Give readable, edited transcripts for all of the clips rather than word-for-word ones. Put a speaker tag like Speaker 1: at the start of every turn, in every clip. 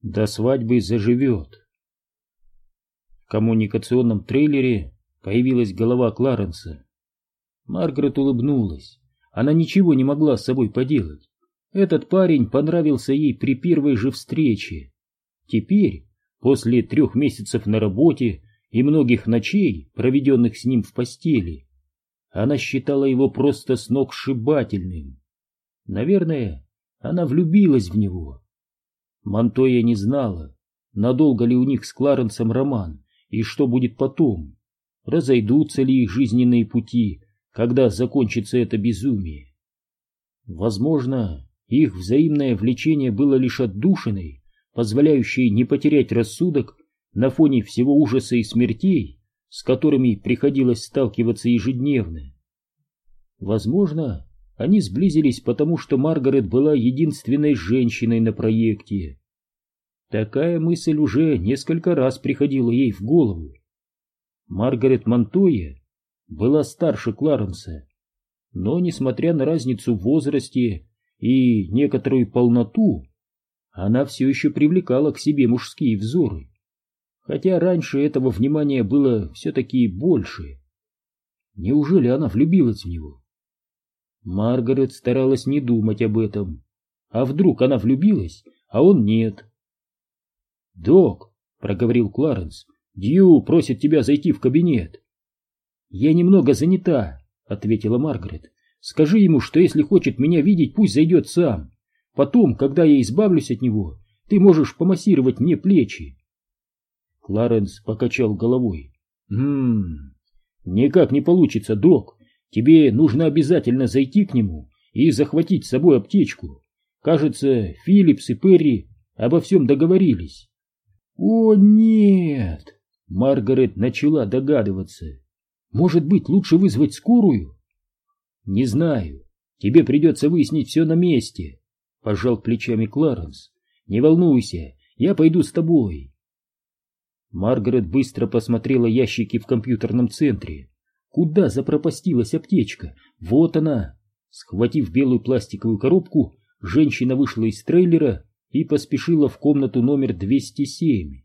Speaker 1: до свадьбы заживет. В коммуникационном трейлере появилась голова Кларенса. Маргарет улыбнулась. Она ничего не могла с собой поделать. Этот парень понравился ей при первой же встрече. Теперь, после 3 месяцев на работе и многих ночей, проведенных с ним в постели, она считала его просто сногсшибательным. Наверное, она влюбилась в него. Монтоя не знала, надолго ли у них с Кларенсом роман и что будет потом, разойдутся ли их жизненные пути, когда закончится это безумие. Возможно, их взаимное влечение было лишь отдушиной, позволяющей не потерять рассудок на фоне всего ужаса и смертей, с которыми приходилось сталкиваться ежедневно. Возможно, они сблизились потому, что Маргарет была единственной женщиной на проекте. Такая мысль уже несколько раз приходила ей в голову. Маргарет Монтойя была старше Кларенса, но, несмотря на разницу в возрасте и некоторую полноту, она все еще привлекала к себе мужские взоры, хотя раньше этого внимания было все-таки больше. Неужели она влюбилась в него? Маргарет старалась не думать об этом. А вдруг она влюбилась, а он нет? «Док», — проговорил Кларенс, — «Дью просит тебя зайти в кабинет». «Я немного занята», — ответила Маргарет. «Скажи ему, что если хочет меня видеть, пусть зайдет сам. Потом, когда я избавлюсь от него, ты можешь помассировать мне плечи». Кларенс покачал головой. «Никак не получится, док. Тебе нужно обязательно зайти к нему и захватить с собой аптечку. Кажется, Филлипс и Перри обо всем договорились». «О, нет!» — Маргарет начала догадываться. «Может быть, лучше вызвать скорую?» «Не знаю. Тебе придется выяснить все на месте», — пожал плечами Кларенс. «Не волнуйся, я пойду с тобой». Маргарет быстро посмотрела ящики в компьютерном центре. Куда запропастилась аптечка? Вот она! Схватив белую пластиковую коробку, женщина вышла из трейлера и поспешила в комнату номер 207.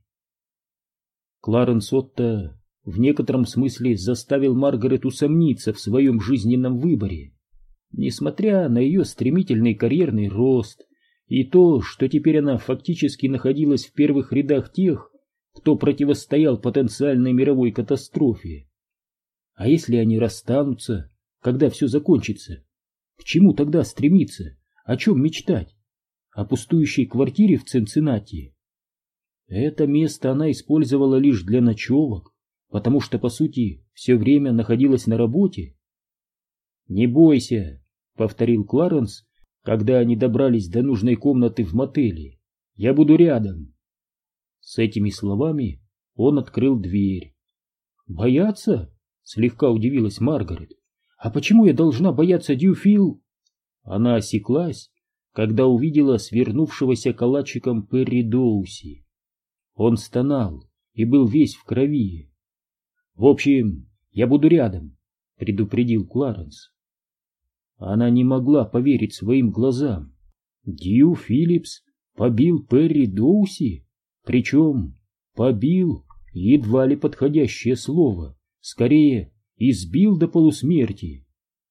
Speaker 1: Кларенс Отто в некотором смысле заставил Маргарет усомниться в своем жизненном выборе. Несмотря на ее стремительный карьерный рост и то, что теперь она фактически находилась в первых рядах тех, кто противостоял потенциальной мировой катастрофе. А если они расстанутся, когда все закончится? К чему тогда стремиться? О чем мечтать? О пустующей квартире в Цинциннати? Это место она использовала лишь для ночевок, потому что, по сути, все время находилась на работе. «Не бойся», — повторил Кларенс, когда они добрались до нужной комнаты в мотеле. «Я буду рядом». С этими словами он открыл дверь. «Бояться?» — слегка удивилась Маргарет. «А почему я должна бояться Дьюфил?» Она осеклась, когда увидела свернувшегося калачиком Перри Доуси. Он стонал и был весь в крови. «В общем, я буду рядом», — предупредил Кларенс. Она не могла поверить своим глазам. Дью Филлипс побил Перри Доуси? Причем побил — едва ли подходящее слово, скорее избил до полусмерти.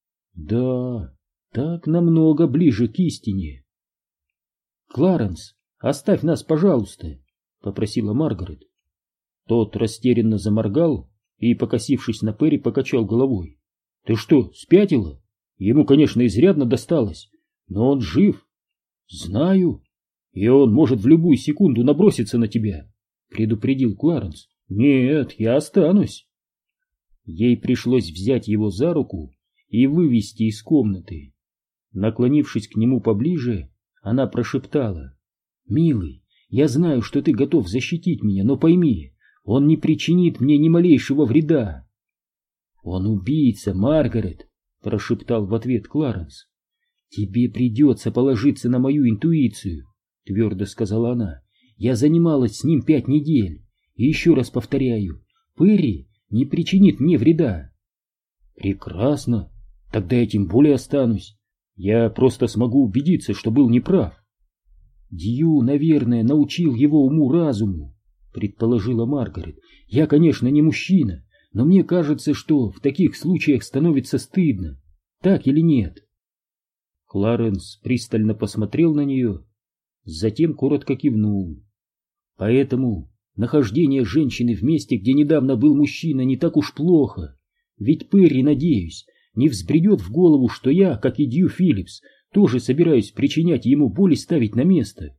Speaker 1: Да, так намного ближе к истине. «Кларенс, оставь нас, пожалуйста», — попросила Маргарет. Тот растерянно заморгал и, покосившись на Перри, покачал головой. «Ты что, спятила? Ему, конечно, изрядно досталось, но он жив». «Знаю. И он может в любую секунду наброситься на тебя», — предупредил Кларенс. «Нет, я останусь». Ей пришлось взять его за руку и вывести из комнаты. Наклонившись к нему поближе, она прошептала: «Милый, я знаю, что ты готов защитить меня, но пойми, он не причинит мне ни малейшего вреда». «Он убийца, Маргарет», — прошептал в ответ Кларенс. «Тебе придется положиться на мою интуицию», — твердо сказала она. «Я занималась с ним 5 недель, и еще раз повторяю, Перри не причинит мне вреда». «Прекрасно, тогда я тем более останусь. Я просто смогу убедиться, что был неправ». Дью, наверное, научил его уму-разуму, предположила Маргарет. Я, конечно, не мужчина, но мне кажется, что в таких случаях становится стыдно. Так или нет? Кларенс пристально посмотрел на нее, затем коротко кивнул. Поэтому нахождение женщины в месте, где недавно был мужчина, не так уж плохо. Ведь Перри, надеюсь, не взбредет в голову, что я, как и Дью Филлипс, тоже собираюсь причинять ему боль и ставить на место.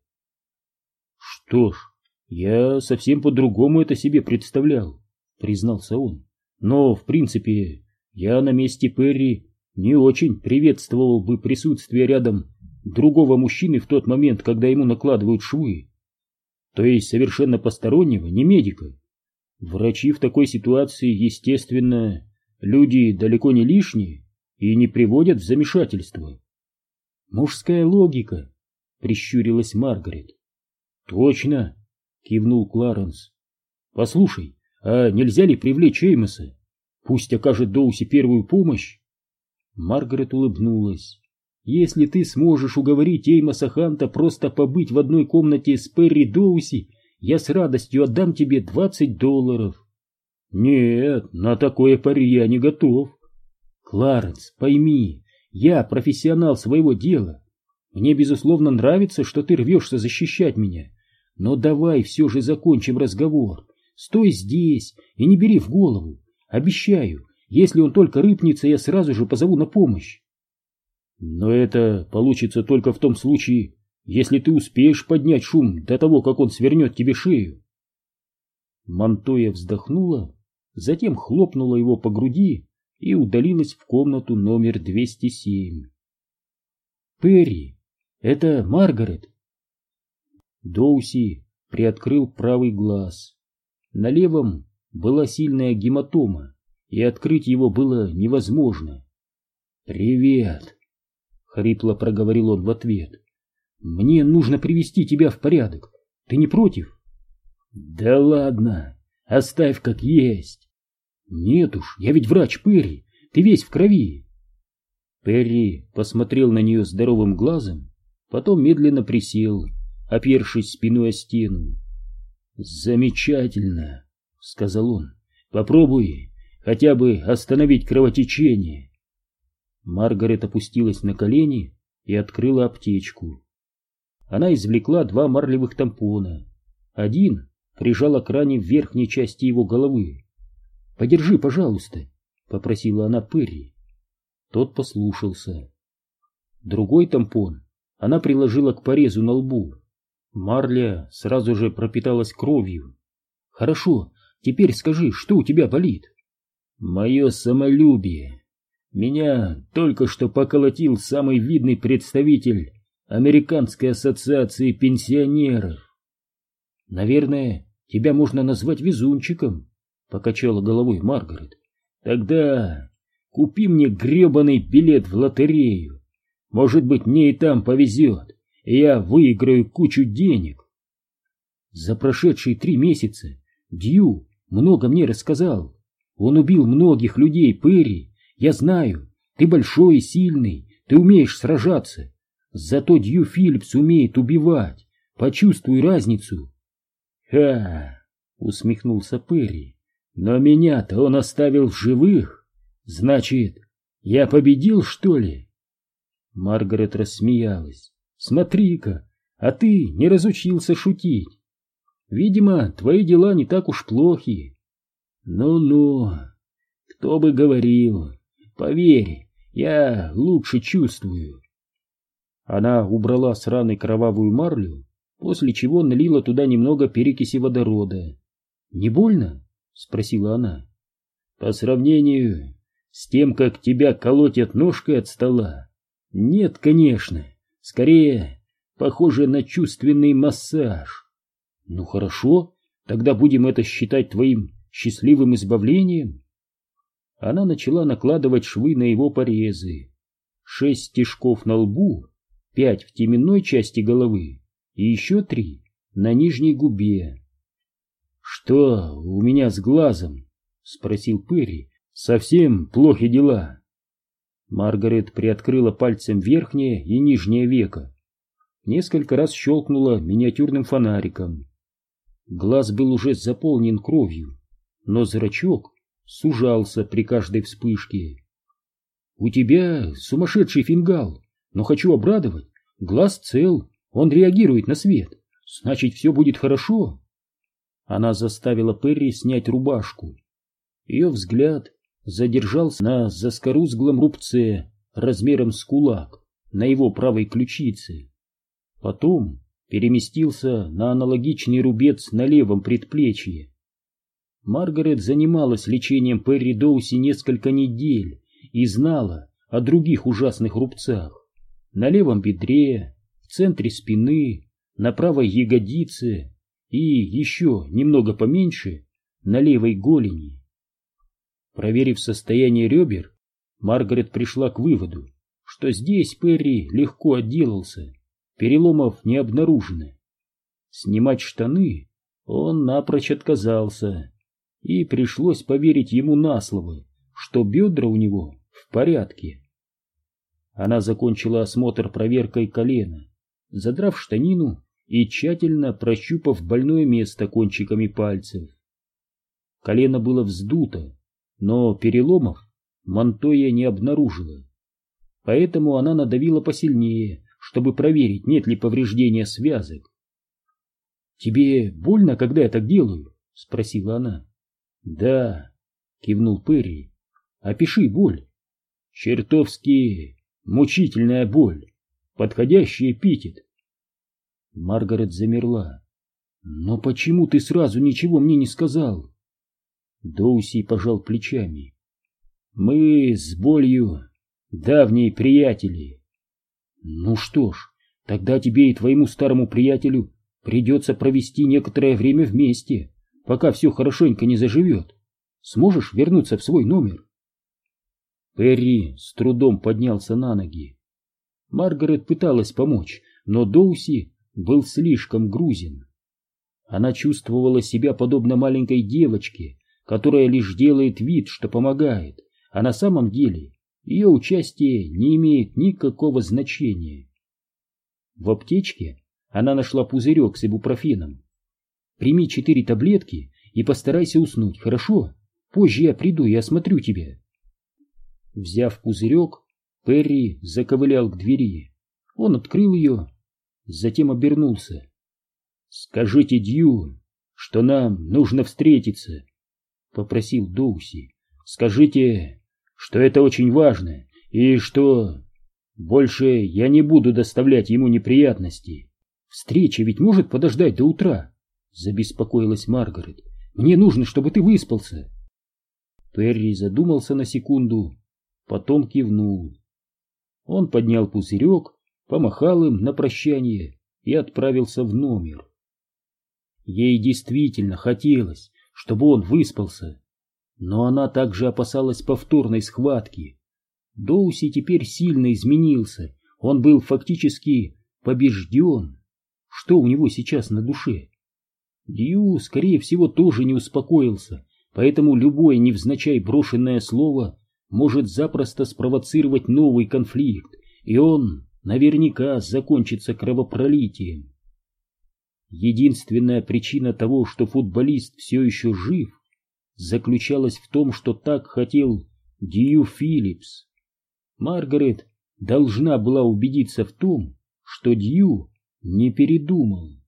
Speaker 1: Что ж, я совсем по-другому это себе представлял, признался он. Но, в принципе, я на месте Перри не очень приветствовал бы присутствие рядом другого мужчины в тот момент, когда ему накладывают швы. То есть совершенно постороннего, не медика. Врачи в такой ситуации, естественно, люди далеко не лишние и не приводят в замешательство. Мужская логика, прищурилась Маргарет. Точно, кивнул Кларенс. Послушай, а нельзя ли привлечь Эймоса? Пусть окажет Доуси первую помощь. Маргарет улыбнулась. Если ты сможешь уговорить Эймоса Ханта просто побыть в одной комнате с Перри Доуси, я с радостью отдам тебе $20. Нет, на такое пари я не готов. Кларенс, пойми, я профессионал своего дела. Мне, безусловно, нравится, что ты рвешься защищать меня. Но давай все же закончим разговор. Стой здесь и не бери в голову. Обещаю, если он только рыпнется, я сразу же позову на помощь. Но это получится только в том случае, если ты успеешь поднять шум до того, как он свернет тебе шею. Монтоя вздохнула, затем хлопнула его по груди и удалилась в комнату номер 207. Перри, это Маргарет. Доуси приоткрыл правый глаз. На левом была сильная гематома, и открыть его было невозможно. «Привет!» — хрипло проговорил он в ответ. «Мне нужно привести тебя в порядок. Ты не против?» «Да ладно, оставь как есть». «Нет уж, я ведь врач, Перри, ты весь в крови». Перри посмотрел на нее здоровым глазом, потом медленно присел, опершись спиной о стену. «Замечательно», — сказал он. «Попробуй хотя бы остановить кровотечение». Маргарет опустилась на колени и открыла аптечку. Она извлекла 2 марлевых тампона. Один прижала к ране в верхней части его головы. «Подержи, пожалуйста», — попросила она Перри. Тот послушался. Другой тампон она приложила к порезу на лбу. Марля сразу же пропиталась кровью. «Хорошо, теперь скажи, что у тебя болит?» «Мое самолюбие. Меня только что поколотил самый видный представитель Американской ассоциации пенсионеров». «Наверное, тебя можно назвать везунчиком», — покачала головой Маргарет. «Тогда купи мне гребаный билет в лотерею. Может быть, мне и там повезет, и я выиграю кучу денег». За прошедшие 3 месяца Дью много мне рассказал. Он убил многих людей, Перри. Я знаю, ты большой и сильный, ты умеешь сражаться. Зато Дью Филлипс умеет убивать. Почувствуй разницу. «Ха!» — усмехнулся Перри. «Но меня-то он оставил в живых. Значит, я победил, что ли?» Маргарет рассмеялась. «Смотри-ка, а ты не разучился шутить. Видимо, твои дела не так уж плохи». «Ну-ну, кто бы говорил. Поверь, я лучше чувствую». Она убрала с раны кровавую марлю, после чего налила туда немного перекиси водорода. «Не больно?» — спросила она. «По сравнению с тем, как тебя колотят ножкой от стола, нет, конечно, скорее похоже на чувственный массаж». «Ну хорошо, тогда будем это считать твоим счастливым избавлением». Она начала накладывать швы на его порезы. 6 стежков на лбу, 5 в теменной части головы и еще 3 на нижней губе. «Что у меня с глазом?» — спросил Перри. «Совсем плохи дела». Маргарет приоткрыла пальцем верхнее и нижнее веко. несколько раз щелкнула миниатюрным фонариком. Глаз был уже заполнен кровью, но зрачок сужался при каждой вспышке. «У тебя сумасшедший фингал, но хочу обрадовать. Глаз цел, он реагирует на свет. Значит, все будет хорошо». Она заставила Перри снять рубашку. Ее взгляд задержался на заскорузглом рубце размером с кулак на его правой ключице. Потом переместился на аналогичный рубец на левом предплечье. Маргарет занималась лечением Перри Доуси несколько недель и знала о других ужасных рубцах: на левом бедре, в центре спины, на правой ягодице и еще немного поменьше на левой голени. Проверив состояние ребер, Маргарет пришла к выводу, что здесь Перри легко отделался, переломов не обнаружено. Снимать штаны он напрочь отказался, и пришлось поверить ему на слово, что бедра у него в порядке. Она закончила осмотр проверкой колена, задрав штанину и тщательно прощупав больное место кончиками пальцев. Колено было вздуто, но переломов Монтойя не обнаружила. Поэтому она надавила посильнее, чтобы проверить, нет ли повреждения связок. «Тебе больно, когда я так делаю?» — спросила она. «Да», — кивнул Перри. «Опиши боль». «Чертовски мучительная боль. Подходящий эпитет». Маргарет замерла. «Но почему ты сразу ничего мне не сказал?» Доуси пожал плечами. «Мы с болью давние приятели». «Ну что ж, тогда тебе и твоему старому приятелю придется провести некоторое время вместе, пока все хорошенько не заживет. Сможешь вернуться в свой номер?» Перри с трудом поднялся на ноги. Маргарет пыталась помочь, но Доуси был слишком грузен. Она чувствовала себя подобно маленькой девочке, которая лишь делает вид, что помогает, а на самом деле ее участие не имеет никакого значения. В аптечке она нашла пузырек с ибупрофеном. «Прими 4 таблетки и постарайся уснуть, хорошо? Позже я приду и осмотрю тебя». Взяв пузырек, Перри заковылял к двери. Он открыл ее, затем обернулся. «Скажите Дью, что нам нужно встретиться», — попросил Доуси. «Скажите, что это очень важно и что больше я не буду доставлять ему неприятностей». «Встреча ведь может подождать до утра», — забеспокоилась Маргарет. «Мне нужно, чтобы ты выспался». Перри задумался на секунду, потом кивнул. Он поднял пузырек, помахал им на прощание и отправился в номер. Ей действительно хотелось, чтобы он выспался, но она также опасалась повторной схватки. Доуси теперь сильно изменился, он был фактически побежден. Что у него сейчас на душе? Дью, скорее всего, тоже не успокоился, поэтому любое невзначай брошенное слово может запросто спровоцировать новый конфликт, и он наверняка закончится кровопролитием. Единственная причина того, что футболист все еще жив, заключалась в том, что так хотел Дью Филлипс. Маргарет должна была убедиться в том, что Дью не передумал.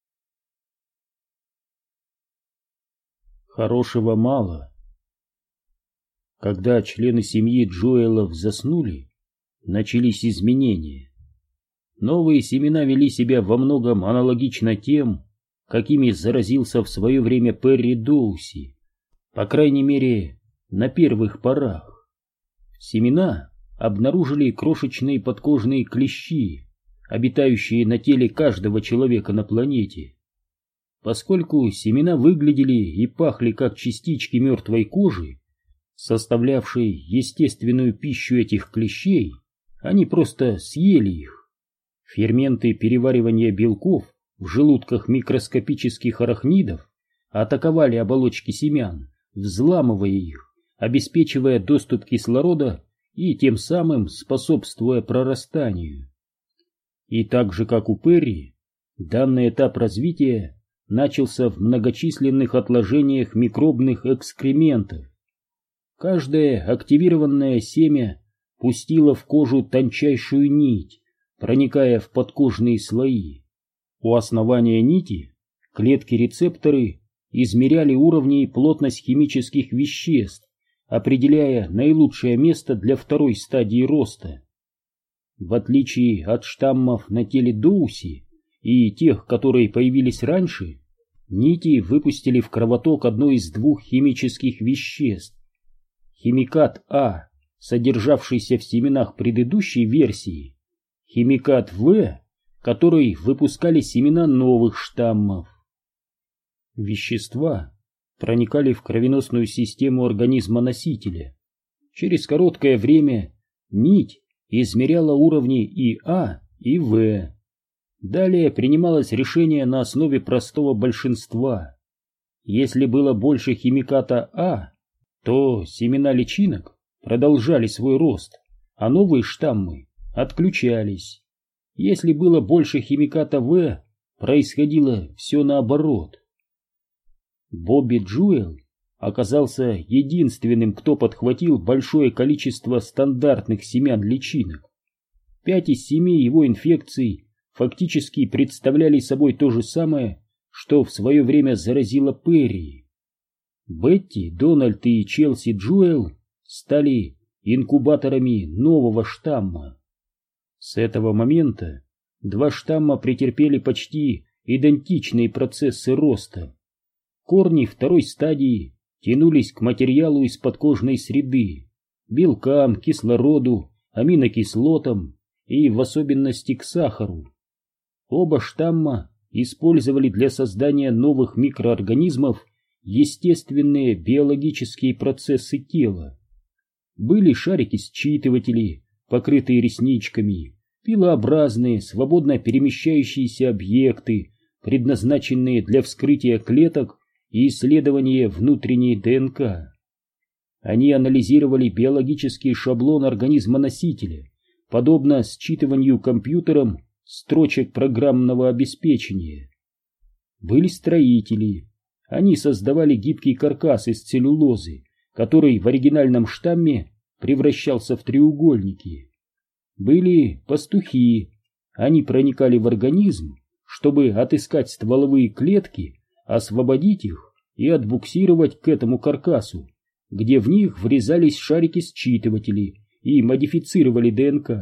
Speaker 1: Хорошего мало. Когда члены семьи Джоэлов заснули, начались изменения. Новые семена вели себя во многом аналогично тем, какими заразился в свое время Перри Доуси, по крайней мере, на первых порах. Семена обнаружили крошечные подкожные клещи, обитающие на теле каждого человека на планете. Поскольку семена выглядели и пахли как частички мертвой кожи, составлявшей естественную пищу этих клещей, они просто съели их. Ферменты переваривания белков в желудках микроскопических арахнидов атаковали оболочки семян, взламывая их, обеспечивая доступ кислорода и тем самым способствуя прорастанию. И так же, как у Перри, данный этап развития начался в многочисленных отложениях микробных экскрементов. Каждое активированное семя пустило в кожу тончайшую нить, проникая в подкожные слои. У основания нити клетки-рецепторы измеряли уровни и плотность химических веществ, определяя наилучшее место для второй стадии роста. В отличие от штаммов на теле Доуси и тех, которые появились раньше, нити выпустили в кровоток одно из двух химических веществ. Химикат А, содержавшийся в семенах предыдущей версии, химикат В, который выпускали семена новых штаммов. Вещества проникали в кровеносную систему организма-носителя. Через короткое время нить измеряла уровни и А, и В. Далее принималось решение на основе простого большинства. Если было больше химиката А, то семена личинок продолжали свой рост, а новые штаммы отключались. Если было больше химиката В, происходило все наоборот. Бобби Джуэл оказался единственным, кто подхватил большое количество стандартных семян личинок. 5 из 7 его инфекций фактически представляли собой то же самое, что в свое время заразило Перри. Бетти, Дональд и Челси Джуэл стали инкубаторами нового штамма. С этого момента два штамма претерпели почти идентичные процессы роста. Корни второй стадии тянулись к материалу из подкожной среды, белкам, кислороду, аминокислотам и в особенности к сахару. Оба штамма использовали для создания новых микроорганизмов естественные биологические процессы тела. Были шарики-считыватели, покрытые ресничками, пилообразные, свободно перемещающиеся объекты, предназначенные для вскрытия клеток и исследования внутренней ДНК. Они анализировали биологический шаблон организма-носителя, подобно считыванию компьютером строчек программного обеспечения. Были строители. Они создавали гибкий каркас из целлюлозы, который в оригинальном штамме превращался в треугольники. Были пастухи. Они проникали в организм, чтобы отыскать стволовые клетки, освободить их и отбуксировать к этому каркасу, где в них врезались шарики-считыватели и модифицировали ДНК.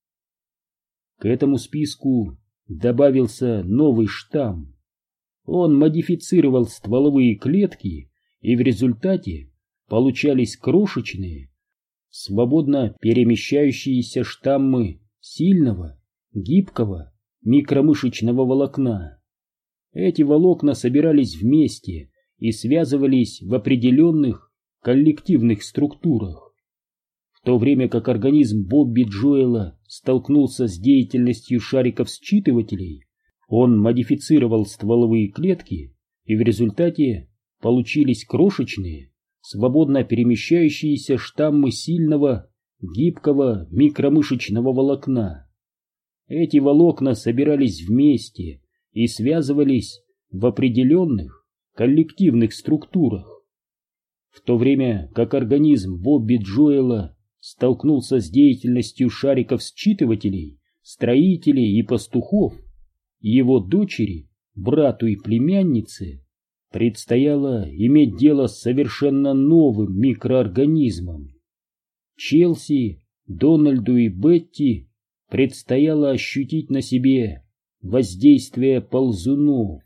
Speaker 1: К этому списку добавился новый штамм. Он модифицировал стволовые клетки, и в результате получались крошечные, свободно перемещающиеся штаммы сильного, гибкого микромышечного волокна. Эти волокна собирались вместе и связывались в определенных коллективных структурах. В то время как организм Бобби Джоэла столкнулся с деятельностью шариков-считывателей, он модифицировал стволовые клетки, и в результате получились крошечные, свободно перемещающиеся штаммы сильного, гибкого микромышечного волокна. Эти волокна собирались вместе и связывались в определенных коллективных структурах. В то время как организм Бобби Джоэла столкнулся с деятельностью шариков-считывателей, строителей и пастухов, его дочери, брату и племяннице предстояло иметь дело с совершенно новым микроорганизмом. Челси, Дональду и Бетти предстояло ощутить на себе воздействие ползунов.